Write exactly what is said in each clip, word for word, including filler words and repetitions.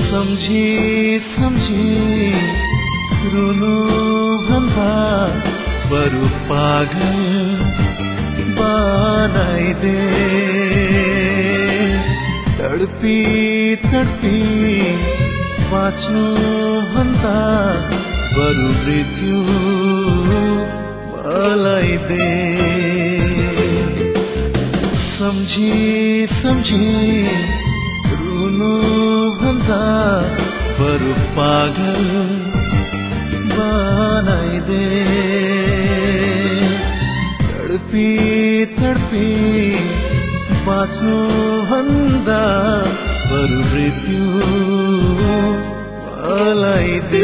सम्झी सम्झी रुनु भन्दा बरु पागल बनाइदे तडपी तडपी बाँच्नु भन्दा बरु मृत्यु मलाई दे सम्झी सम्झी रुनु भन्दा बरु पागल बनाइदे तडपी तडपी बाँच्नु भन्दा बरु मृत्यु मलाई दे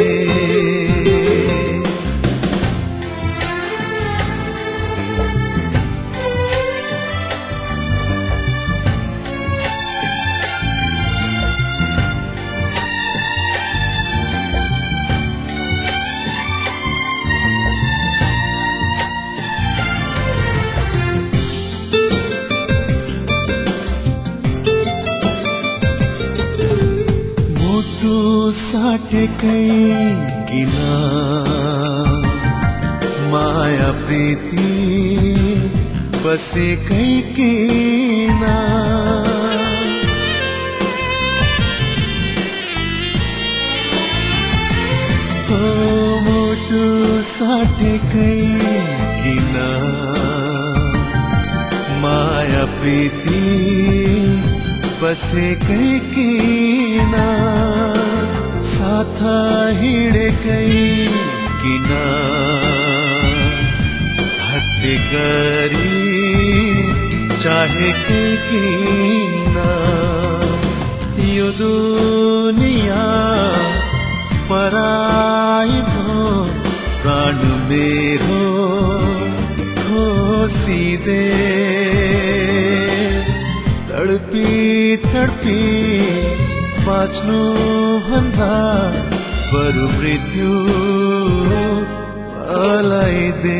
साटेकै किन माया प्रीति बसेकै किन हो मुटु साटेकै किन माया प्रीति बसेकै किन साथ हिँडेकै किन हत्ते गरी चाहेकै किन यो दुनिया पराई भो प्राण मेरो खोसिदे तडपी तडपी बाँच्नु भन्दा बरु मृत्यु मलाई दे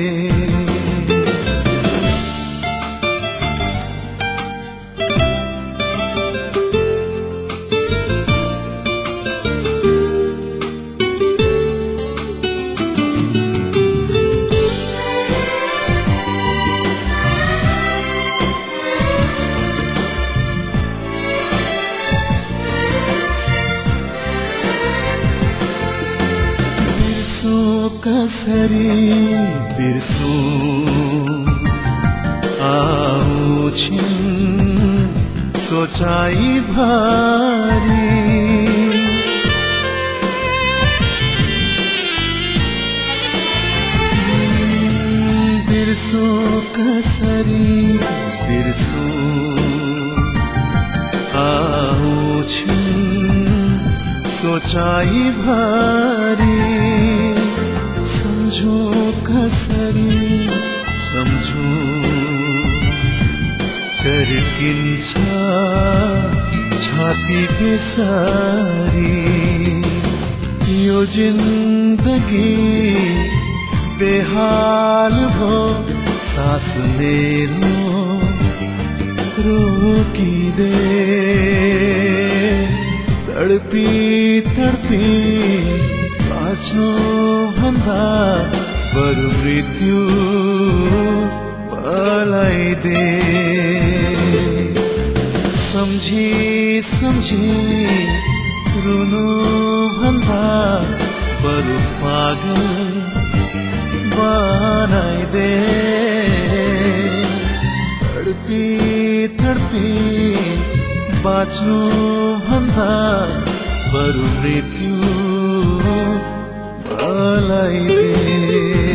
कसरी बिर्सु आउँछिन् सोचाइ भारी बिर्सु कसरी बिर्सु आउँछिन् सोचाइ भारी सम्झु कसरी सम्झु चर्किन्छ छाती बेसारी यो जिन्दगी बेहाल भो सास मेरो रोकिदे तडपी तडपी बाँच्नु भन्दा बरु मृत्यु मलाई दे सम्झी सम्झी रुनु भन्दा बरु पागल बनाइदे तडपी तडपी बाँच्नु भन्दा बरु मृत्यु मलाई दे